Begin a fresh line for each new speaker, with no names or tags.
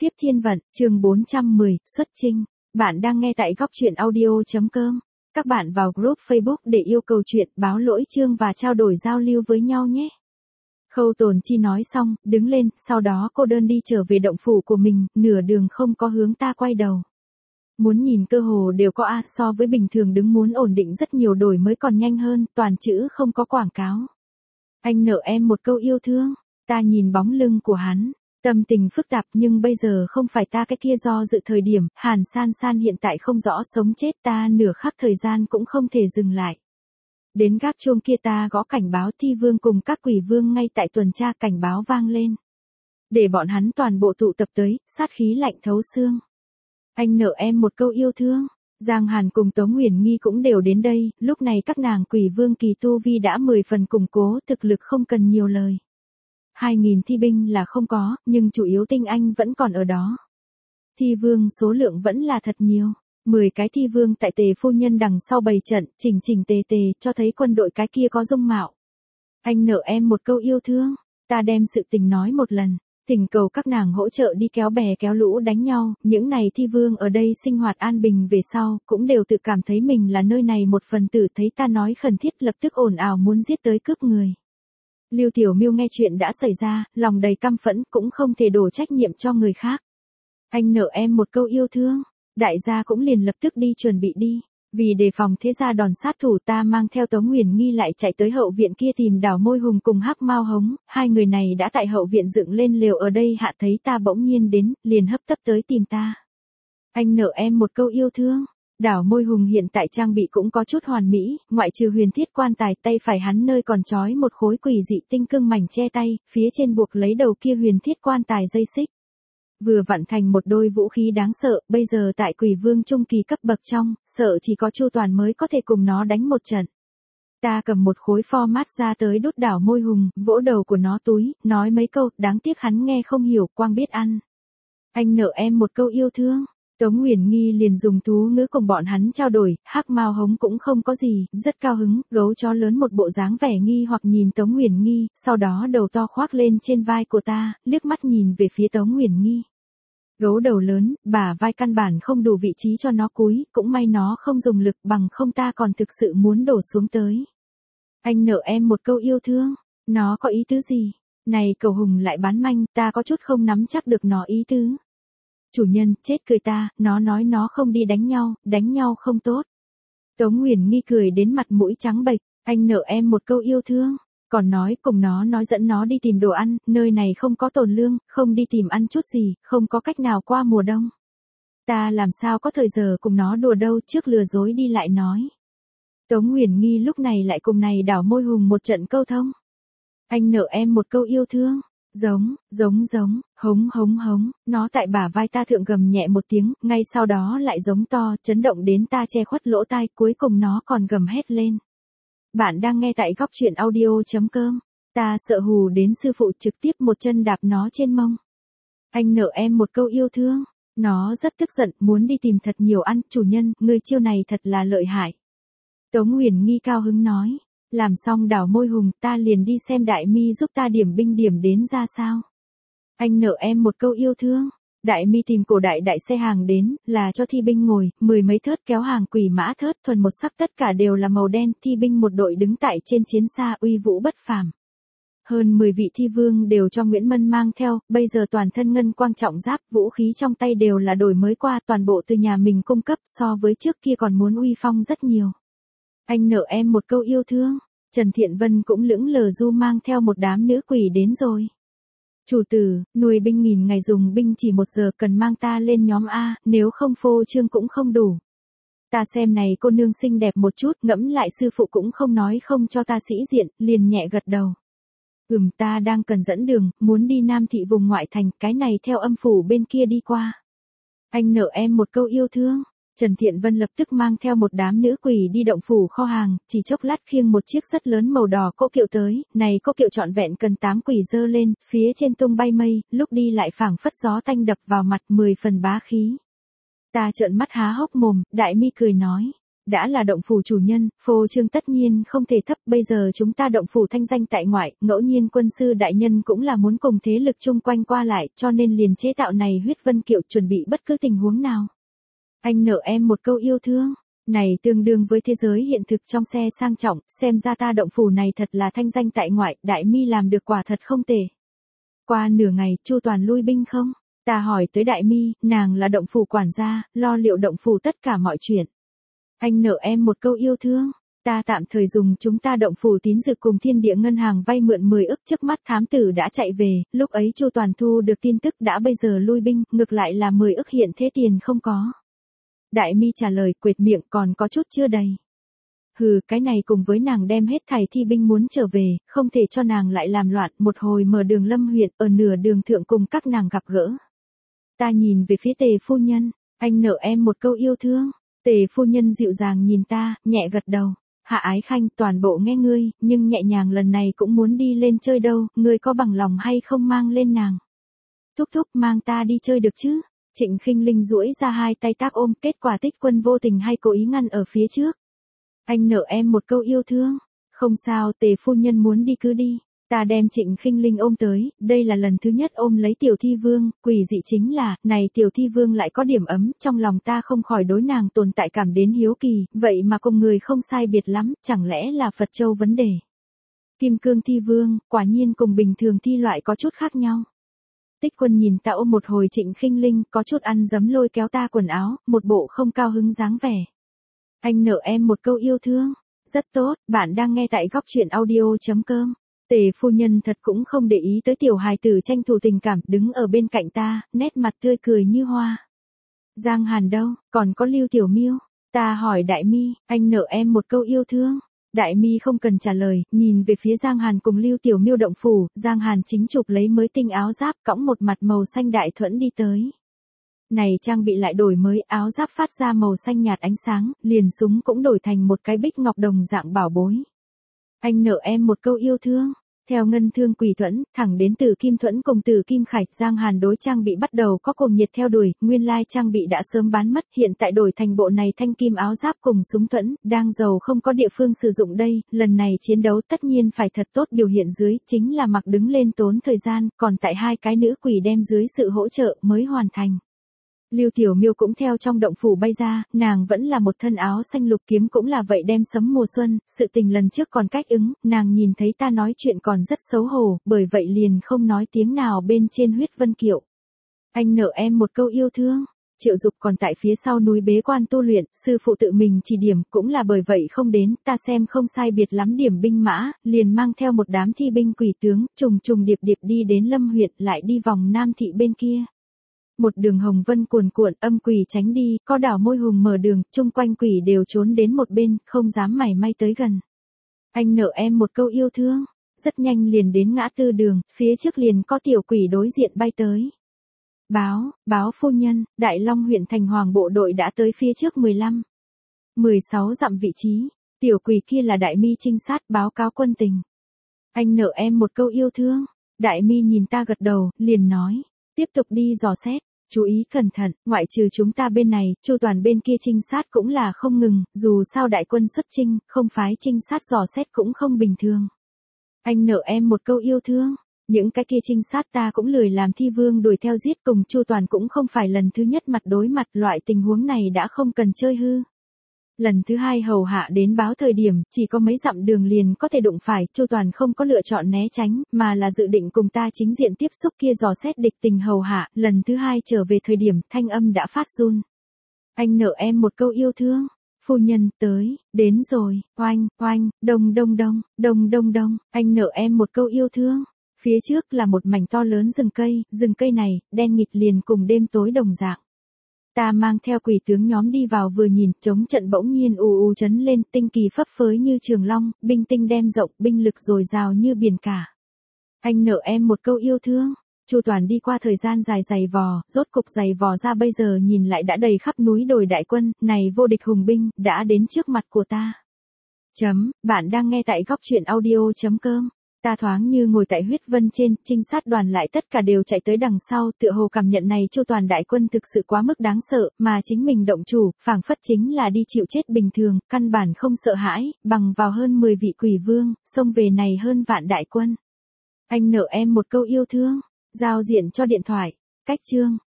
Tiếp thiên vận, chương 410, xuất chinh. Bạn đang nghe tại góc truyện audio.com. Các bạn vào group Facebook để yêu cầu chuyện, báo lỗi chương và trao đổi giao lưu với nhau nhé. Khâu Tồn Chi nói xong, đứng lên, sau đó cô đơn đi trở về động phủ của mình, nửa đường không có hướng ta quay đầu. Muốn nhìn cơ hồ đều có so với bình thường đứng muốn ổn định rất nhiều đổi mới còn nhanh hơn, toàn chữ không có quảng cáo. Anh nợ em một câu yêu thương, ta nhìn bóng lưng của hắn. Tâm tình phức tạp nhưng bây giờ không phải ta cái kia do dự thời điểm, Hàn San San hiện tại không rõ sống chết ta nửa khắc thời gian cũng không thể dừng lại. Đến gác chuông kia ta gõ cảnh báo thi vương cùng các quỷ vương ngay tại tuần tra cảnh báo vang lên. Để bọn hắn toàn bộ tụ tập tới, sát khí lạnh thấu xương. Anh nợ em một câu yêu thương, Giang Hàn cùng Tống Huyền Nghi cũng đều đến đây, lúc này các nàng quỷ vương kỳ tu vi đã 10 phần củng cố thực lực không cần nhiều lời. 2.000 thi binh là không có, nhưng chủ yếu tinh anh vẫn còn ở đó. Thi vương số lượng vẫn là thật nhiều. 10 cái thi vương tại Tề phu nhân đằng sau bày trận, chỉnh tề cho thấy quân đội cái kia có dung mạo. Anh nợ em một câu yêu thương, ta đem sự tình nói một lần, thỉnh cầu các nàng hỗ trợ đi kéo bè kéo lũ đánh nhau, những này thi vương ở đây sinh hoạt an bình về sau, cũng đều tự cảm thấy mình là nơi này một phần tử thấy ta nói khẩn thiết lập tức ồn ào muốn giết tới cướp người. Lưu Tiểu Miêu nghe chuyện đã xảy ra, lòng đầy căm phẫn cũng không thể đổ trách nhiệm cho người khác. Anh nợ em một câu yêu thương, đại gia cũng liền lập tức đi chuẩn bị đi. Vì đề phòng thế gia đòn sát thủ ta mang theo Tống Huyền Nghi lại chạy tới hậu viện kia tìm Đào Môi Hùng cùng Hắc Mao Hống, hai người này đã tại hậu viện dựng lên lều ở đây hạ thấy ta bỗng nhiên đến, liền hấp tấp tới tìm ta. Anh nợ em một câu yêu thương. Đảo Môi Hùng hiện tại trang bị cũng có chút hoàn mỹ, ngoại trừ huyền thiết quan tài tay phải hắn nơi còn trói một khối quỷ dị tinh cương mảnh che tay, phía trên buộc lấy đầu kia huyền thiết quan tài dây xích. Vừa vặn thành một đôi vũ khí đáng sợ, bây giờ tại quỷ vương trung kỳ cấp bậc trong, sợ chỉ có Chu Toàn mới có thể cùng nó đánh một trận. Ta cầm một khối format ra tới đút Đảo Môi Hùng, vỗ đầu của nó túi, nói mấy câu, đáng tiếc hắn nghe không hiểu, quang biết ăn. Anh nợ em một câu yêu thương. Tống Huyền Nghi liền dùng thú ngữ cùng bọn hắn trao đổi, Hắc Mao Hống cũng không có gì, rất cao hứng, gấu chó lớn một bộ dáng vẻ nghi hoặc nhìn Tống Huyền Nghi, sau đó đầu to khoác lên trên vai của ta, liếc mắt nhìn về phía Tống Huyền Nghi. Gấu đầu lớn, bả vai căn bản không đủ vị trí cho nó cúi, cũng may nó không dùng lực bằng không ta còn thực sự muốn đổ xuống tới. Anh nợ em một câu yêu thương, nó có ý tứ gì? Này Cầu Hùng lại bán manh, ta có chút không nắm chắc được nó ý tứ. Chủ nhân, chết cười ta, nó nói nó không đi đánh nhau không tốt. Tống Huyền Nghi cười đến mặt mũi trắng bệch, anh nợ em một câu yêu thương, còn nói cùng nó nói dẫn nó đi tìm đồ ăn, nơi này không có tồn lương, không đi tìm ăn chút gì, không có cách nào qua mùa đông. Ta làm sao có thời giờ cùng nó đùa đâu trước lừa dối đi lại nói. Tống Huyền Nghi lúc này lại cùng này Đảo Môi Hùng một trận câu thông. Anh nợ em một câu yêu thương. Giống, hống, nó tại bả vai ta thượng gầm nhẹ một tiếng, ngay sau đó lại giống to, chấn động đến ta che khuất lỗ tai, cuối cùng nó còn gầm hét lên. Bạn đang nghe tại góc truyện audio.com, ta sợ hù đến sư phụ trực tiếp một chân đạp nó trên mông. Anh nợ em một câu yêu thương, nó rất tức giận, muốn đi tìm thật nhiều ăn, chủ nhân, người chiêu này thật là lợi hại. Tống Huyền Nghi cao hứng nói. Làm xong Đảo Môi Hùng ta liền đi xem Đại Mi giúp ta điểm binh điểm đến ra sao. Anh nợ em một câu yêu thương. Đại Mi tìm cổ đại xe hàng đến, là cho thi binh ngồi, 10 mấy thớt kéo hàng quỷ mã thớt thuần một sắc tất cả đều là màu đen, thi binh một đội đứng tại trên chiến xa uy vũ bất phàm. Hơn 10 vị thi vương đều cho Nguyễn Mân mang theo, bây giờ toàn thân ngân quang trọng giáp, vũ khí trong tay đều là đổi mới qua toàn bộ từ nhà mình cung cấp so với trước kia còn muốn uy phong rất nhiều. Anh nợ em một câu yêu thương, Trần Thiện Vân cũng lững lờ du mang theo một đám nữ quỷ đến rồi. Chủ tử, nuôi binh nghìn ngày dùng binh chỉ 1 giờ cần mang ta lên nhóm A, nếu không phô trương cũng không đủ. Ta xem này cô nương xinh đẹp một chút, ngẫm lại sư phụ cũng không nói không cho ta sĩ diện, liền nhẹ gật đầu. Ta đang cần dẫn đường, muốn đi Nam thị vùng ngoại thành, cái này theo âm phủ bên kia đi qua. Anh nợ em một câu yêu thương. Trần Thiện Vân lập tức mang theo một đám nữ quỷ đi động phủ kho hàng, chỉ chốc lát khiêng một chiếc rất lớn màu đỏ cỗ kiệu tới, này cỗ kiệu trọn vẹn cần 8 quỷ dơ lên, phía trên tung bay mây, lúc đi lại phảng phất gió tanh đập vào mặt 10 phần bá khí. Ta trợn mắt há hốc mồm, Đại Mi cười nói, Đã là động phủ chủ nhân, phô trương tất nhiên không thể thấp, bây giờ chúng ta động phủ thanh danh tại ngoại, ngẫu nhiên quân sư đại nhân cũng là muốn cùng thế lực chung quanh qua lại, cho nên liền chế tạo này huyết vân kiệu chuẩn bị bất cứ tình huống nào. Anh nợ em một câu yêu thương, này tương đương với thế giới hiện thực trong xe sang trọng, xem ra ta động phủ này thật là thanh danh tại ngoại, Đại Mi làm được quả thật không tệ. Qua nửa ngày, Chu Toàn lui binh không? Ta hỏi tới Đại Mi, nàng là động phủ quản gia, lo liệu động phủ tất cả mọi chuyện. Anh nợ em một câu yêu thương, ta tạm thời dùng chúng ta động phủ tín dự cùng Thiên Địa ngân hàng vay mượn 10 ức, trước mắt thám tử đã chạy về, lúc ấy Chu Toàn thu được tin tức đã bây giờ lui binh, ngược lại là 10 ức hiện thế tiền không có. Đại Mi trả lời quệt miệng, còn có chút chưa đầy. Hừ, cái này cùng với nàng đem hết thảy thi binh muốn trở về, không thể cho nàng lại làm loạn, một hồi mở đường Lâm huyện, ở nửa đường thượng cùng các nàng gặp gỡ. Ta nhìn về phía Tề phu nhân, anh nợ em một câu yêu thương. Tề phu nhân dịu dàng nhìn ta, nhẹ gật đầu. Hạ Ái Khanh, toàn bộ nghe ngươi, nhưng nhẹ nhàng lần này cũng muốn đi lên chơi đâu, ngươi có bằng lòng hay không mang lên nàng? Thúc thúc mang ta đi chơi được chứ? Trịnh Khinh Linh duỗi ra hai tay tác ôm, kết quả Tích Quân vô tình hay cố ý ngăn ở phía trước. Anh nợ em một câu yêu thương. Không sao, Tề phu nhân muốn đi cứ đi. Ta đem Trịnh Khinh Linh ôm tới, đây là lần thứ nhất ôm lấy Tiểu Thi Vương, quỷ dị chính là, này Tiểu Thi Vương lại có điểm ấm, trong lòng ta không khỏi đối nàng tồn tại cảm đến hiếu kỳ, vậy mà cùng người không sai biệt lắm, chẳng lẽ là Phật Châu vấn đề. Kim Cương Thi Vương, quả nhiên cùng bình thường thi loại có chút khác nhau. Tích Quân nhìn ta ôm một hồi Trịnh Khinh Linh, có chút ăn dấm lôi kéo ta quần áo, một bộ không cao hứng dáng vẻ. Anh nợ em một câu yêu thương. Rất tốt, bạn đang nghe tại góc truyện audio.com. Tề phu nhân thật cũng không để ý tới tiểu hài tử tranh thủ tình cảm, đứng ở bên cạnh ta, nét mặt tươi cười như hoa. Giang Hàn đâu, còn có Lưu Tiểu Miêu? Ta hỏi Đại Mi, anh nợ em một câu yêu thương. Đại Mi không cần trả lời, nhìn về phía Giang Hàn cùng Lưu Tiểu Miêu động phủ, Giang Hàn chính chụp lấy mới tinh áo giáp, cõng một mặt màu xanh đại thuẫn đi tới. Này trang bị lại đổi mới, áo giáp phát ra màu xanh nhạt ánh sáng, liền súng cũng đổi thành một cái bích ngọc đồng dạng bảo bối. Anh nợ em một câu yêu thương. Theo ngân thương quỷ thuẫn, thẳng đến Tử Kim thuẫn cùng Tử Kim khải, Giang Hàn đối trang bị bắt đầu có cuồng nhiệt theo đuổi, nguyên lai trang bị đã sớm bán mất, hiện tại đổi thành bộ này thanh kim áo giáp cùng súng thuẫn, đang giàu không có địa phương sử dụng đây, lần này chiến đấu tất nhiên phải thật tốt biểu hiện dưới, chính là mặc đứng lên tốn thời gian, còn tại hai cái nữ quỷ đem dưới sự hỗ trợ mới hoàn thành. Lưu Tiểu Miêu cũng theo trong động phủ bay ra, nàng vẫn là một thân áo xanh lục, kiếm cũng là vậy đem sấm mùa xuân, sự tình lần trước còn cách ứng, nàng nhìn thấy ta nói chuyện còn rất xấu hổ, bởi vậy liền không nói tiếng nào bên trên huyết vân kiệu. Anh nợ em một câu yêu thương. Triệu Dục còn tại phía sau núi bế quan tu luyện, sư phụ tự mình chỉ điểm, cũng là bởi vậy không đến, ta xem không sai biệt lắm điểm binh mã, liền mang theo một đám thi binh quỷ tướng, trùng trùng điệp điệp đi đến Lâm huyện, lại đi vòng Nam thị bên kia. Một đường hồng vân cuồn cuộn, âm quỷ tránh đi, có đảo môi hùng mở đường, chung quanh quỷ đều trốn đến một bên, không dám mảy may tới gần. Anh nợ em một câu yêu thương. Rất nhanh liền đến ngã tư đường, phía trước liền có tiểu quỷ đối diện bay tới. Báo phu nhân, Đại Long huyện thành hoàng bộ đội đã tới phía trước 16 dặm vị trí. Tiểu quỷ kia là Đại Mi trinh sát, báo cáo quân tình. Anh nợ em một câu yêu thương. Đại Mi nhìn ta gật đầu, liền nói, tiếp tục đi dò xét. Chú ý cẩn thận, ngoại trừ chúng ta bên này, Chu Toàn bên kia trinh sát cũng là không ngừng, dù sao đại quân xuất chinh, không phái trinh sát dò xét cũng không bình thường. Anh nợ em một câu yêu thương. Những cái kia trinh sát ta cũng lười làm Thi Vương đuổi theo giết, cùng Chu Toàn cũng không phải lần thứ nhất mặt đối mặt, loại tình huống này đã không cần chơi hư. Lần thứ hai hầu hạ đến báo thời điểm, chỉ có mấy dặm đường liền có thể đụng phải, Chu Toàn không có lựa chọn né tránh, mà là dự định cùng ta chính diện tiếp xúc kia dò xét địch tình hầu hạ, lần thứ hai trở về thời điểm, thanh âm đã phát run. Anh nợ em một câu yêu thương. Phu nhân, tới, đến rồi, oanh, oanh, đông, anh nợ em một câu yêu thương. Phía trước là một mảnh to lớn rừng cây này, đen nghịt liền cùng đêm tối đồng dạng. Ta mang theo quỷ tướng nhóm đi vào vừa nhìn, chống trận bỗng nhiên ù chấn lên, tinh kỳ phấp phới như trường long, binh tinh đem rộng, binh lực dồi dào như biển cả. Anh nợ em một câu yêu thương. Chu Toàn đi qua thời gian dài dày vò, rốt cục dày vò ra bây giờ nhìn lại đã đầy khắp núi đồi đại quân, này vô địch hùng binh, đã đến trước mặt của ta. Bạn đang nghe tại góc truyện audio.com. Ta thoáng như ngồi tại huyết vân trên, trinh sát đoàn lại tất cả đều chạy tới đằng sau, tựa hồ cảm nhận này Chu toàn đại quân thực sự quá mức đáng sợ, mà chính mình động chủ, phảng phất chính là đi chịu chết bình thường, căn bản không sợ hãi, bằng vào hơn 10 vị quỷ vương, xông về này hơn vạn đại quân. Anh nợ em một câu yêu thương, giao diện cho điện thoại, cách chương.